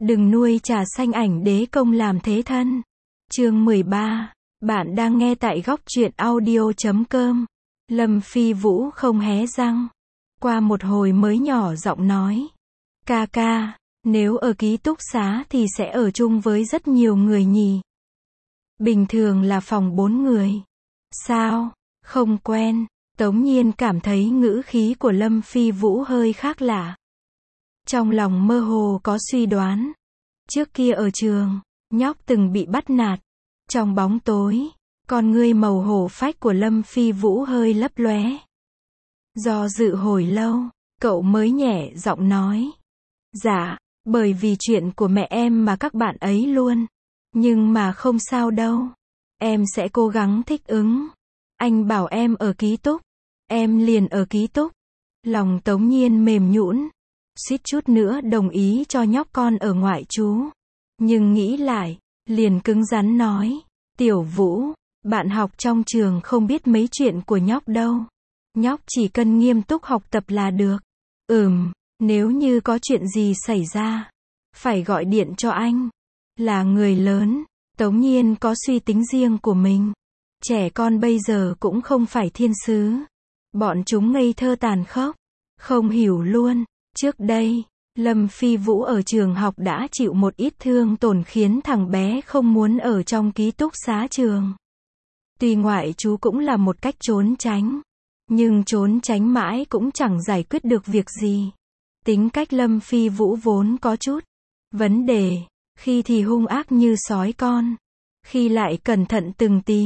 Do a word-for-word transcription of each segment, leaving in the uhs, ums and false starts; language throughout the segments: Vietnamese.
Đừng nuôi trà xanh ảnh đế công làm thế thân. Chương mười ba. Bạn đang nghe tại góc truyện audio chấm com. Lâm Phi Vũ không hé răng. Qua một hồi mới nhỏ giọng nói. Ca ca, nếu ở ký túc xá thì sẽ ở chung với rất nhiều người nhỉ? Bình thường là phòng bốn người. Sao? Không quen. Tống Nhiên cảm thấy ngữ khí của Lâm Phi Vũ hơi khác lạ. Trong lòng mơ hồ có suy đoán. Trước kia ở trường, nhóc từng bị bắt nạt. Trong bóng tối, con ngươi màu hổ phách của Lâm Phi Vũ hơi lấp lóe. Do dự hồi lâu, cậu mới nhẹ giọng nói. Dạ, bởi vì chuyện của mẹ em mà các bạn ấy luôn. Nhưng mà không sao đâu. Em sẽ cố gắng thích ứng. Anh bảo em ở ký túc. Em liền ở ký túc. Lòng Tống Nhiên mềm nhũn, suýt chút nữa đồng ý cho nhóc con ở ngoại trú. Nhưng nghĩ lại, liền cứng rắn nói. Tiểu Vũ, bạn học trong trường không biết mấy chuyện của nhóc đâu. Nhóc chỉ cần nghiêm túc học tập là được. Ừm, nếu như có chuyện gì xảy ra, phải gọi điện cho anh. Là người lớn, Tống Nhiên có suy tính riêng của mình. Trẻ con bây giờ cũng không phải thiên sứ. Bọn chúng ngây thơ tàn khốc, không hiểu luôn. Trước đây, Lâm Phi Vũ ở trường học đã chịu một ít thương tổn khiến thằng bé không muốn ở trong ký túc xá trường. Tuy ngoại trú cũng là một cách trốn tránh, nhưng trốn tránh mãi cũng chẳng giải quyết được việc gì. Tính cách Lâm Phi Vũ vốn có chút vấn đề, khi thì hung ác như sói con, khi lại cẩn thận từng tí.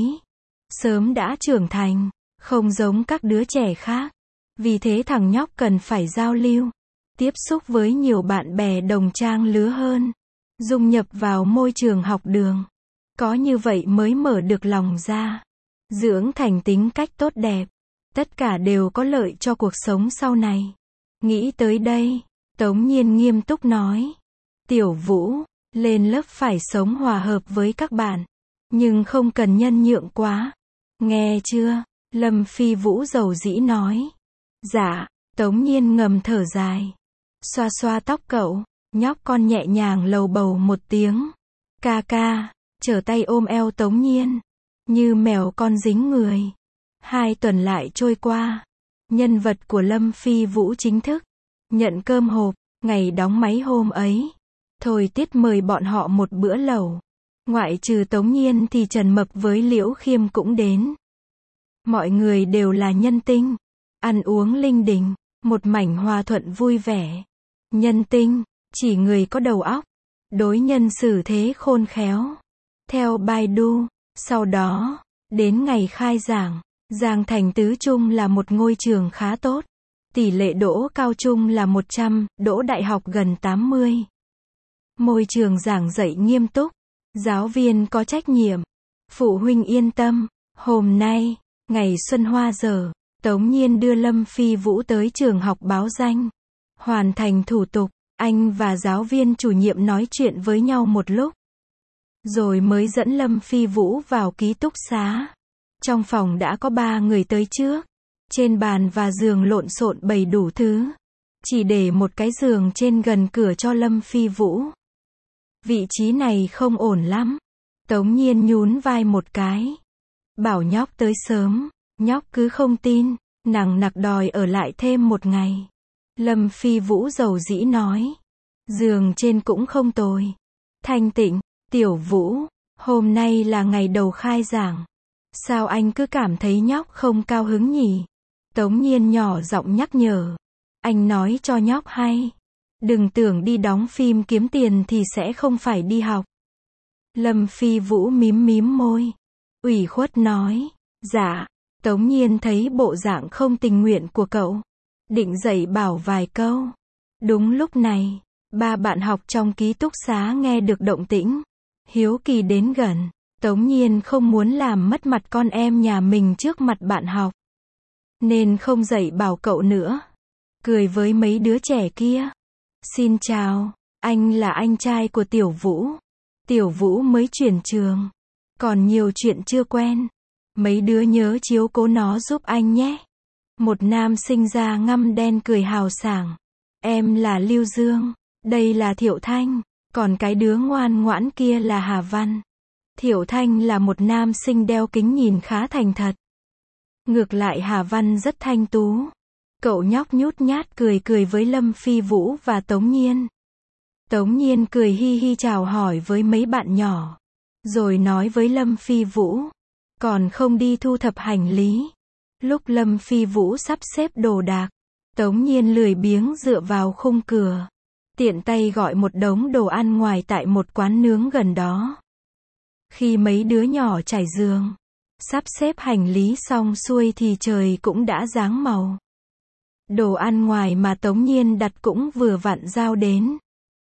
Sớm đã trưởng thành, không giống các đứa trẻ khác. Vì thế thằng nhóc cần phải giao lưu, tiếp xúc với nhiều bạn bè đồng trang lứa hơn, dung nhập vào môi trường học đường. Có như vậy mới mở được lòng ra, dưỡng thành tính cách tốt đẹp. Tất cả đều có lợi cho cuộc sống sau này. Nghĩ tới đây, Tống Nhiên nghiêm túc nói. Tiểu Vũ, lên lớp phải sống hòa hợp với các bạn, nhưng không cần nhân nhượng quá. Nghe chưa? Lâm Phi Vũ dầu dĩ nói. Dạ, Tống Nhiên ngầm thở dài. Xoa xoa tóc cậu, nhóc con nhẹ nhàng lầu bầu một tiếng. Ca ca, trở tay ôm eo Tống Nhiên, như mèo con dính người. Hai tuần lại trôi qua, nhân vật của Lâm Phi Vũ chính thức nhận cơm hộp. Ngày đóng máy hôm ấy, Thôi Tiết mời bọn họ một bữa lẩu. Ngoại trừ Tống Nhiên thì Trần Mập với Liễu Khiêm cũng đến. Mọi người đều là nhân tinh, ăn uống linh đình, một mảnh hòa thuận vui vẻ. Nhân tinh, chỉ người có đầu óc, đối nhân xử thế khôn khéo. Theo Baidu, sau đó, đến ngày khai giảng, Giang Thành Tứ Trung là một ngôi trường khá tốt. Tỷ lệ đỗ cao trung là một trăm, đỗ đại học gần tám mươi. Môi trường giảng dạy nghiêm túc, giáo viên có trách nhiệm, phụ huynh yên tâm. Hôm nay, ngày xuân hoa dở, Tống Nhiên đưa Lâm Phi Vũ tới trường học báo danh. Hoàn thành thủ tục, anh và giáo viên chủ nhiệm nói chuyện với nhau một lúc, rồi mới dẫn Lâm Phi Vũ vào ký túc xá. Trong phòng đã có ba người tới trước. Trên bàn và giường lộn xộn bày đủ thứ. Chỉ để một cái giường trên gần cửa cho Lâm Phi Vũ. Vị trí này không ổn lắm. Tống Nhiên nhún vai một cái. Bảo nhóc tới sớm. Nhóc cứ không tin, nằng nặc đòi ở lại thêm một ngày. Lâm Phi Vũ dầu dĩ nói. Giường trên cũng không tồi. Thanh tịnh. Tiểu Vũ, hôm nay là ngày đầu khai giảng. Sao anh cứ cảm thấy nhóc không cao hứng nhỉ? Tống Nhiên nhỏ giọng nhắc nhở. Anh nói cho nhóc hay. Đừng tưởng đi đóng phim kiếm tiền thì sẽ không phải đi học. Lâm Phi Vũ mím mím môi, ủy khuất nói. Dạ. Tống Nhiên thấy bộ dạng không tình nguyện của cậu, định dạy bảo vài câu. Đúng lúc này, ba bạn học trong ký túc xá nghe được động tĩnh, hiếu kỳ đến gần. Tống Nhiên không muốn làm mất mặt con em nhà mình trước mặt bạn học, nên không dạy bảo cậu nữa. Cười với mấy đứa trẻ kia. Xin chào, anh là anh trai của Tiểu Vũ. Tiểu Vũ mới chuyển trường, còn nhiều chuyện chưa quen. Mấy đứa nhớ chiếu cố nó giúp anh nhé. Một nam sinh da ngăm đen cười hào sảng. Em là Lưu Dương, đây là Thiệu Thanh. Còn cái đứa ngoan ngoãn kia là Hà Văn. Thiệu Thanh là một nam sinh đeo kính nhìn khá thành thật. Ngược lại Hà Văn rất thanh tú. Cậu nhóc nhút nhát cười cười với Lâm Phi Vũ và Tống Nhiên. Tống Nhiên cười hi hi chào hỏi với mấy bạn nhỏ. Rồi nói với Lâm Phi Vũ. Còn không đi thu thập hành lý. Lúc Lâm Phi Vũ sắp xếp đồ đạc, Tống Nhiên lười biếng dựa vào khung cửa. Tiện tay gọi một đống đồ ăn ngoài tại một quán nướng gần đó. Khi mấy đứa nhỏ trải giường, sắp xếp hành lý xong xuôi thì trời cũng đã ráng màu. Đồ ăn ngoài mà Tống Nhiên đặt cũng vừa vặn giao đến.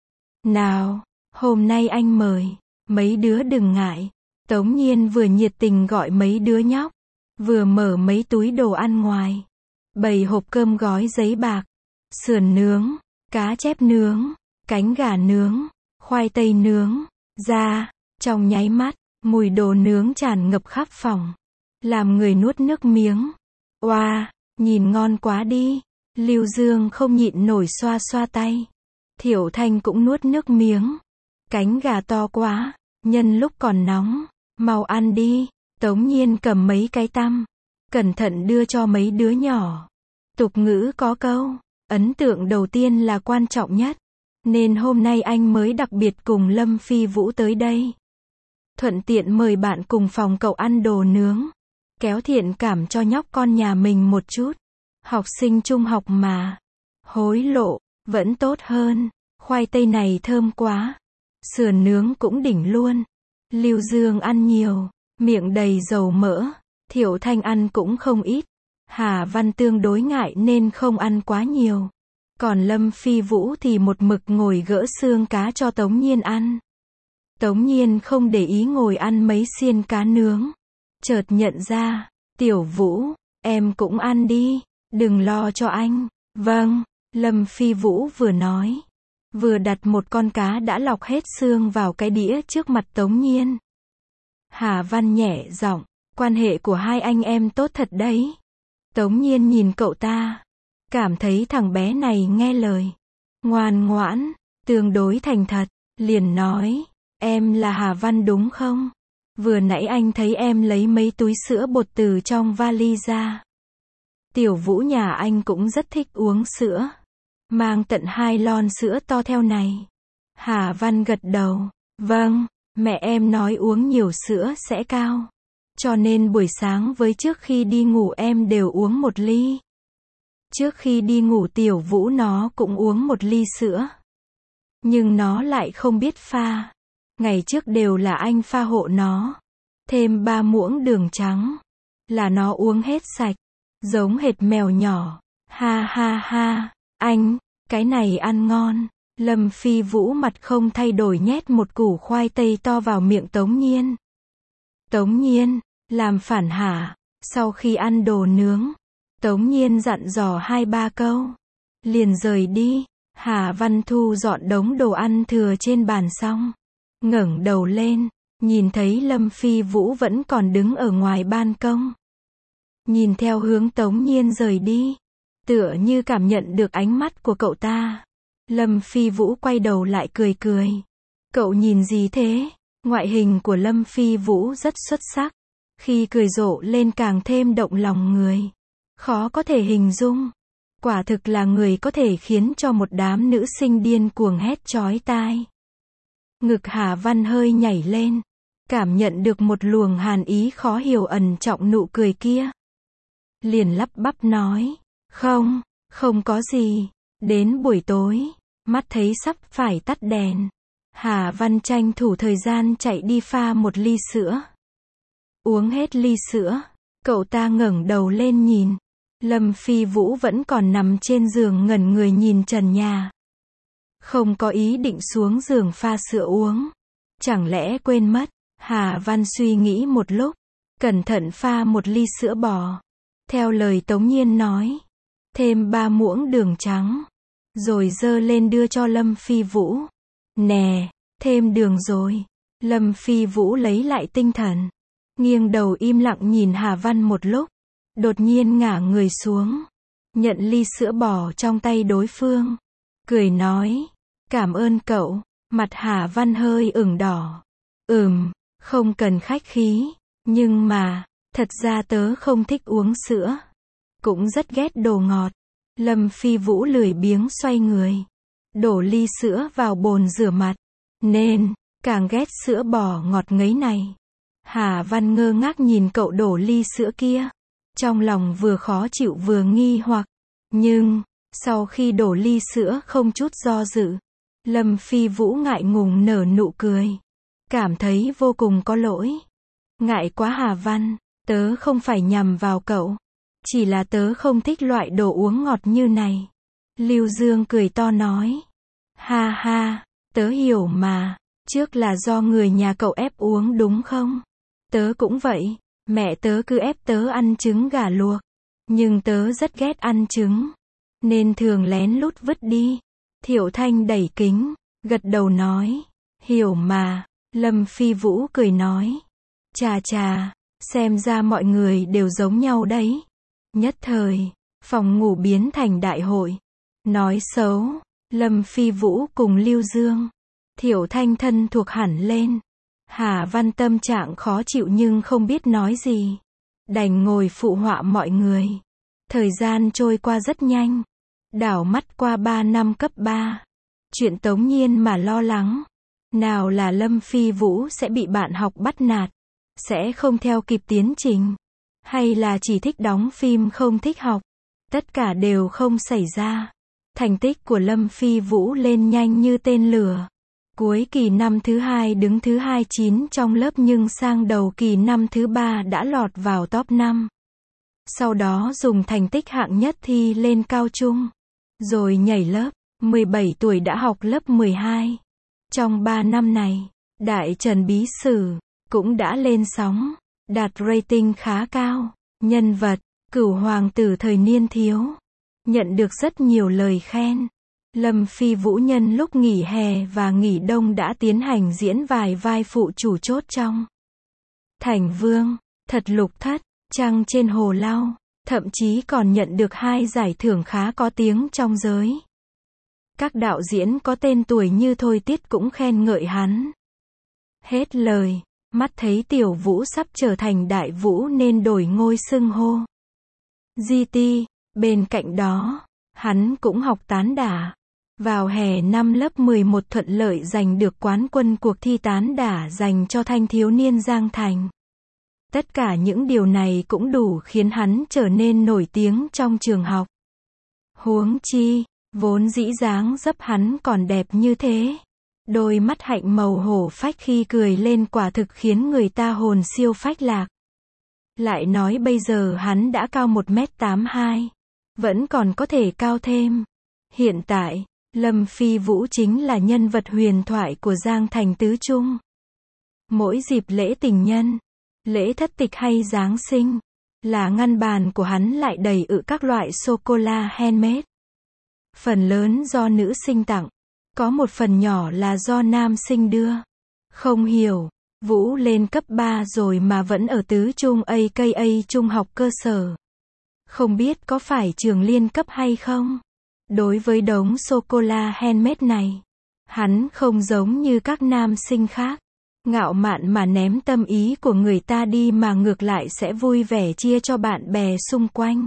Nào, hôm nay anh mời, mấy đứa đừng ngại. Tống Nhiên vừa nhiệt tình gọi mấy đứa nhóc, vừa mở mấy túi đồ ăn ngoài. Bày hộp cơm gói giấy bạc, sườn nướng, cá chép nướng, cánh gà nướng, khoai tây nướng, ra. Trong nháy mắt, mùi đồ nướng tràn ngập khắp phòng. Làm người nuốt nước miếng. Oa, wow, nhìn ngon quá đi. Lưu Dương không nhịn nổi xoa xoa tay. Thiệu Thanh cũng nuốt nước miếng. Cánh gà to quá, nhân lúc còn nóng, mau ăn đi. Tống Nhiên cầm mấy cái tăm, cẩn thận đưa cho mấy đứa nhỏ. Tục ngữ có câu, ấn tượng đầu tiên là quan trọng nhất. Nên hôm nay anh mới đặc biệt cùng Lâm Phi Vũ tới đây. Thuận tiện mời bạn cùng phòng cậu ăn đồ nướng. Kéo thiện cảm cho nhóc con nhà mình một chút. Học sinh trung học mà. Hối lộ, vẫn tốt hơn. Khoai tây này thơm quá. Sườn nướng cũng đỉnh luôn. Lưu Dương ăn nhiều, miệng đầy dầu mỡ. Thiệu Thanh ăn cũng không ít. Hà Văn tương đối ngại nên không ăn quá nhiều. Còn Lâm Phi Vũ thì một mực ngồi gỡ xương cá cho Tống Nhiên ăn. Tống Nhiên không để ý ngồi ăn mấy xiên cá nướng. Chợt nhận ra, Tiểu Vũ, em cũng ăn đi, đừng lo cho anh. Vâng, Lâm Phi Vũ vừa nói, vừa đặt một con cá đã lọc hết xương vào cái đĩa trước mặt Tống Nhiên. Hà Văn nhẹ giọng, quan hệ của hai anh em tốt thật đấy. Tống Nhiên nhìn cậu ta, cảm thấy thằng bé này nghe lời, ngoan ngoãn, tương đối thành thật, liền nói, em là Hà Văn đúng không? Vừa nãy anh thấy em lấy mấy túi sữa bột từ trong vali ra. Tiểu Vũ nhà anh cũng rất thích uống sữa. Mang tận hai lon sữa to theo này. Hà Văn gật đầu. Vâng, mẹ em nói uống nhiều sữa sẽ cao. Cho nên buổi sáng với trước khi đi ngủ em đều uống một ly. Trước khi đi ngủ Tiểu Vũ nó cũng uống một ly sữa. Nhưng nó lại không biết pha. Ngày trước đều là anh pha hộ nó. Thêm ba muỗng đường trắng. Là nó uống hết sạch. Giống hệt mèo nhỏ. Ha ha ha. Anh, cái này ăn ngon. Lâm Phi Vũ mặt không thay đổi nhét một củ khoai tây to vào miệng Tống Nhiên. Tống Nhiên, làm phản hả? Sau khi ăn đồ nướng, Tống Nhiên dặn dò hai ba câu. Liền rời đi. Hà Văn thu dọn đống đồ ăn thừa trên bàn xong. Ngẩng đầu lên, nhìn thấy Lâm Phi Vũ vẫn còn đứng ở ngoài ban công. Nhìn theo hướng Tống Nhiên rời đi. Tựa như cảm nhận được ánh mắt của cậu ta. Lâm Phi Vũ quay đầu lại cười cười. Cậu nhìn gì thế? Ngoại hình của Lâm Phi Vũ rất xuất sắc. Khi cười rộ lên càng thêm động lòng người. Khó có thể hình dung. Quả thực là người có thể khiến cho một đám nữ sinh điên cuồng hét chói tai. Ngực Hà Văn hơi nhảy lên. Cảm nhận được một luồng hàn ý khó hiểu ẩn trọng nụ cười kia. Liền lắp bắp nói. Không, không có gì. Đến buổi tối, mắt thấy sắp phải tắt đèn. Hà Văn tranh thủ thời gian chạy đi pha một ly sữa. Uống hết ly sữa, cậu ta ngẩng đầu lên nhìn. Lâm Phi Vũ vẫn còn nằm trên giường ngẩn người nhìn trần nhà. Không có ý định xuống giường pha sữa uống. Chẳng lẽ quên mất? Hà Văn suy nghĩ một lúc, cẩn thận pha một ly sữa bò. Theo lời Tống Nhiên nói, thêm ba muỗng đường trắng. Rồi dơ lên đưa cho Lâm Phi Vũ. Nè, thêm đường rồi. Lâm Phi Vũ lấy lại tinh thần. Nghiêng đầu im lặng nhìn Hà Văn một lúc. Đột nhiên ngả người xuống. Nhận ly sữa bò trong tay đối phương. Cười nói. Cảm ơn cậu. Mặt Hà Văn hơi ửng đỏ. Ừm, không cần khách khí. Nhưng mà, thật ra tớ không thích uống sữa. Cũng rất ghét đồ ngọt. Lâm Phi Vũ lười biếng xoay người. Đổ ly sữa vào bồn rửa mặt. Nên, càng ghét sữa bò ngọt ngấy này. Hà Văn ngơ ngác nhìn cậu đổ ly sữa kia. Trong lòng vừa khó chịu vừa nghi hoặc. Nhưng, sau khi đổ ly sữa không chút do dự, Lâm Phi Vũ ngại ngùng nở nụ cười. Cảm thấy vô cùng có lỗi. Ngại quá Hà Văn, tớ không phải nhằm vào cậu. Chỉ là tớ không thích loại đồ uống ngọt như này. Lưu Dương cười to nói. Ha ha, tớ hiểu mà. Trước là do người nhà cậu ép uống đúng không? Tớ cũng vậy. Mẹ tớ cứ ép tớ ăn trứng gà luộc. Nhưng tớ rất ghét ăn trứng. Nên thường lén lút vứt đi. Thiệu Thanh đẩy kính, gật đầu nói. Hiểu mà. Lâm Phi Vũ cười nói. Chà chà, xem ra mọi người đều giống nhau đấy. Nhất thời, phòng ngủ biến thành đại hội. Nói xấu, Lâm Phi Vũ cùng Lưu Dương. Thiệu Thanh thân thuộc hẳn lên. Hà Văn tâm trạng khó chịu nhưng không biết nói gì. Đành ngồi phụ họa mọi người. Thời gian trôi qua rất nhanh. Đảo mắt qua ba năm cấp ba. Chuyện Tống Nhiên mà lo lắng. Nào là Lâm Phi Vũ sẽ bị bạn học bắt nạt. Sẽ không theo kịp tiến trình. Hay là chỉ thích đóng phim không thích học. Tất cả đều không xảy ra. Thành tích của Lâm Phi Vũ lên nhanh như tên lửa. Cuối kỳ năm thứ hai đứng thứ hai mươi chín trong lớp nhưng sang đầu kỳ năm thứ ba đã lọt vào top năm. Sau đó dùng thành tích hạng nhất thi lên cao trung. Rồi nhảy lớp, mười bảy tuổi đã học lớp mười hai. Trong ba năm này, Đại Trần Bí Sử cũng đã lên sóng, đạt rating khá cao. Nhân vật, Cửu hoàng tử thời niên thiếu. Nhận được rất nhiều lời khen. Lâm Phi Vũ nhân lúc nghỉ hè và nghỉ đông đã tiến hành diễn vài vai phụ chủ chốt trong Thành Vương, Thật Lục Thất, Trăng trên Hồ Lau, thậm chí còn nhận được hai giải thưởng khá có tiếng trong giới. Các đạo diễn có tên tuổi như Thôi Tiết cũng khen ngợi hắn. Hết lời, mắt thấy Tiểu Vũ sắp trở thành Đại Vũ nên đổi ngôi xưng hô. giê tê, bên cạnh đó, hắn cũng học tán đả. Vào hè năm lớp mười một thuận lợi giành được quán quân cuộc thi tán đả dành cho thanh thiếu niên Giang Thành. Tất cả những điều này cũng đủ khiến hắn trở nên nổi tiếng trong trường học. Huống chi, vốn dĩ dáng dấp hắn còn đẹp như thế. Đôi mắt hạnh màu hổ phách khi cười lên quả thực khiến người ta hồn siêu phách lạc. Lại nói bây giờ hắn đã cao một mét tám mươi hai. Vẫn còn có thể cao thêm. Hiện tại, Lâm Phi Vũ chính là nhân vật huyền thoại của Giang Thành tứ trung. Mỗi dịp lễ tình nhân, lễ thất tịch hay Giáng sinh, là ngăn bàn của hắn lại đầy ự các loại sô-cô-la handmade. Phần lớn do nữ sinh tặng, có một phần nhỏ là do nam sinh đưa. Không hiểu, Vũ lên cấp ba rồi mà vẫn ở tứ trung a ca a trung học cơ sở. Không biết có phải trường liên cấp hay không? Đối với đống sô-cô-la handmade này, hắn không giống như các nam sinh khác. Ngạo mạn mà ném tâm ý của người ta đi mà ngược lại sẽ vui vẻ chia cho bạn bè xung quanh.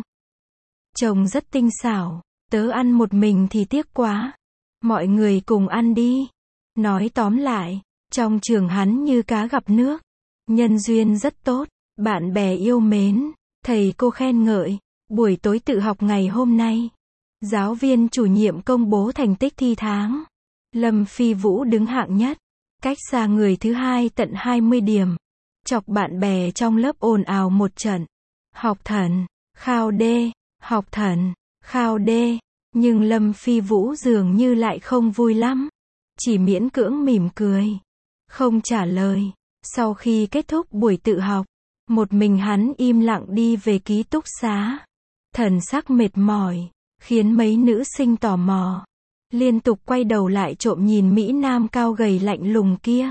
Trông rất tinh xảo, tớ ăn một mình thì tiếc quá. Mọi người cùng ăn đi. Nói tóm lại, trong trường hắn như cá gặp nước. Nhân duyên rất tốt, bạn bè yêu mến, thầy cô khen ngợi. Buổi tối tự học ngày hôm nay, giáo viên chủ nhiệm công bố thành tích thi tháng. Lâm Phi Vũ đứng hạng nhất, cách xa người thứ hai tận hai mươi điểm. Chọc bạn bè trong lớp ồn ào một trận. Học thần, khao D, học thần, khao D. Nhưng Lâm Phi Vũ dường như lại không vui lắm. Chỉ miễn cưỡng mỉm cười. Không trả lời. Sau khi kết thúc buổi tự học, một mình hắn im lặng đi về ký túc xá. Thần sắc mệt mỏi, khiến mấy nữ sinh tò mò. Liên tục quay đầu lại trộm nhìn Mỹ Nam cao gầy lạnh lùng kia.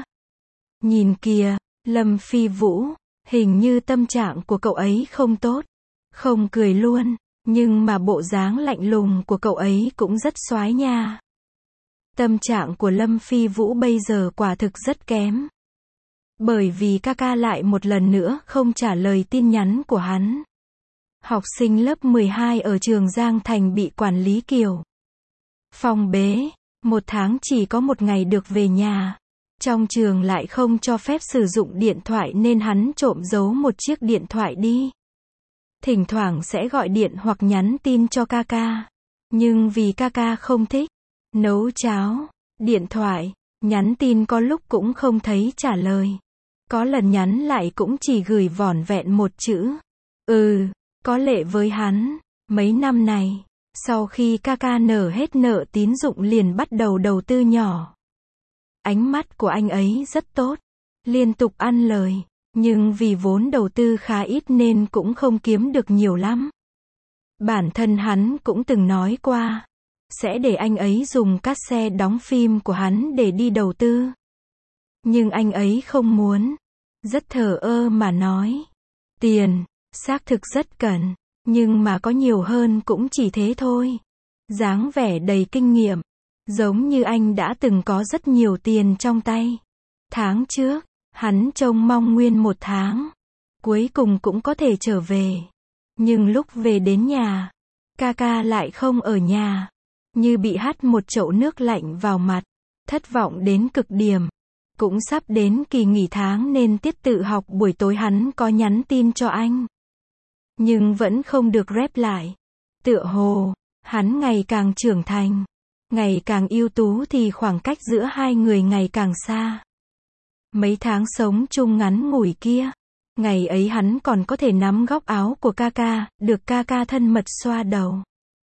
Nhìn kìa, Lâm Phi Vũ, hình như tâm trạng của cậu ấy không tốt. Không cười luôn, nhưng mà bộ dáng lạnh lùng của cậu ấy cũng rất xoái nha. Tâm trạng của Lâm Phi Vũ bây giờ quả thực rất kém. Bởi vì ca ca lại một lần nữa không trả lời tin nhắn của hắn. Học sinh lớp mười hai ở trường Giang Thành bị quản lý kiểu phong bế, một tháng chỉ có một ngày được về nhà. Trong trường lại không cho phép sử dụng điện thoại nên hắn trộm giấu một chiếc điện thoại đi. Thỉnh thoảng sẽ gọi điện hoặc nhắn tin cho ca ca. Nhưng vì ca ca không thích nấu cháo, điện thoại, nhắn tin có lúc cũng không thấy trả lời. Có lần nhắn lại cũng chỉ gửi vỏn vẹn một chữ. Ừ, có lệ với hắn. Mấy năm này, sau khi ca ca nở hết nợ tín dụng liền bắt đầu đầu tư nhỏ. Ánh mắt của anh ấy rất tốt, liên tục ăn lời, nhưng vì vốn đầu tư khá ít nên cũng không kiếm được nhiều lắm. Bản thân hắn cũng từng nói qua, sẽ để anh ấy dùng cassette đóng phim của hắn để đi đầu tư. Nhưng anh ấy không muốn, rất thờ ơ mà nói. Tiền, xác thực rất cần, nhưng mà có nhiều hơn cũng chỉ thế thôi. Dáng vẻ đầy kinh nghiệm, giống như anh đã từng có rất nhiều tiền trong tay. Tháng trước, hắn trông mong nguyên một tháng, cuối cùng cũng có thể trở về. Nhưng lúc về đến nhà, ca ca lại không ở nhà, như bị hắt một chậu nước lạnh vào mặt, thất vọng đến cực điểm. Cũng sắp đến kỳ nghỉ tháng nên tiết tự học buổi tối hắn có nhắn tin cho anh. Nhưng vẫn không được rep lại. Tựa hồ, hắn ngày càng trưởng thành, ngày càng ưu tú thì khoảng cách giữa hai người ngày càng xa. Mấy tháng sống chung ngắn ngủi kia, ngày ấy hắn còn có thể nắm góc áo của ca ca, được ca ca thân mật xoa đầu.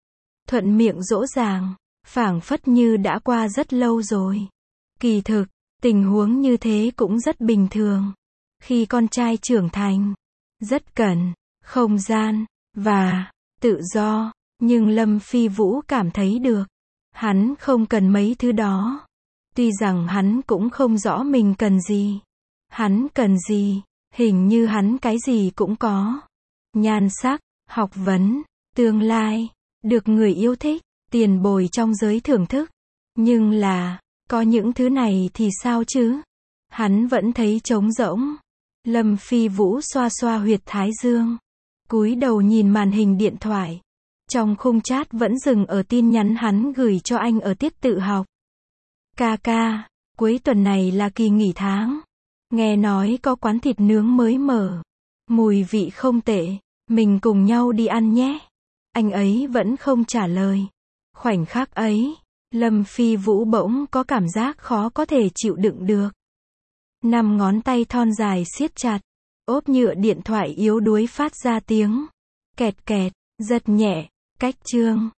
Thuận miệng dỗ dàng, phảng phất như đã qua rất lâu rồi. Kỳ thực, tình huống như thế cũng rất bình thường. Khi con trai trưởng thành, rất cần không gian và tự do, nhưng Lâm Phi Vũ cảm thấy được, hắn không cần mấy thứ đó. Tuy rằng hắn cũng không rõ mình cần gì. Hắn cần gì, hình như hắn cái gì cũng có. Nhan sắc, học vấn, tương lai, được người yêu thích, tiền bồi trong giới thưởng thức. Nhưng là, có những thứ này thì sao chứ? Hắn vẫn thấy trống rỗng. Lâm Phi Vũ xoa xoa huyệt thái dương, cúi đầu nhìn màn hình điện thoại. Trong khung chat vẫn dừng ở tin nhắn hắn gửi cho anh ở tiết tự học. Ca ca, cuối tuần này là kỳ nghỉ tháng. Nghe nói có quán thịt nướng mới mở. Mùi vị không tệ, mình cùng nhau đi ăn nhé. Anh ấy vẫn không trả lời. Khoảnh khắc ấy, Lâm Phi Vũ bỗng có cảm giác khó có thể chịu đựng được. Năm ngón tay thon dài siết chặt, ốp nhựa điện thoại yếu đuối phát ra tiếng kẹt kẹt, giật nhẹ, cách chương.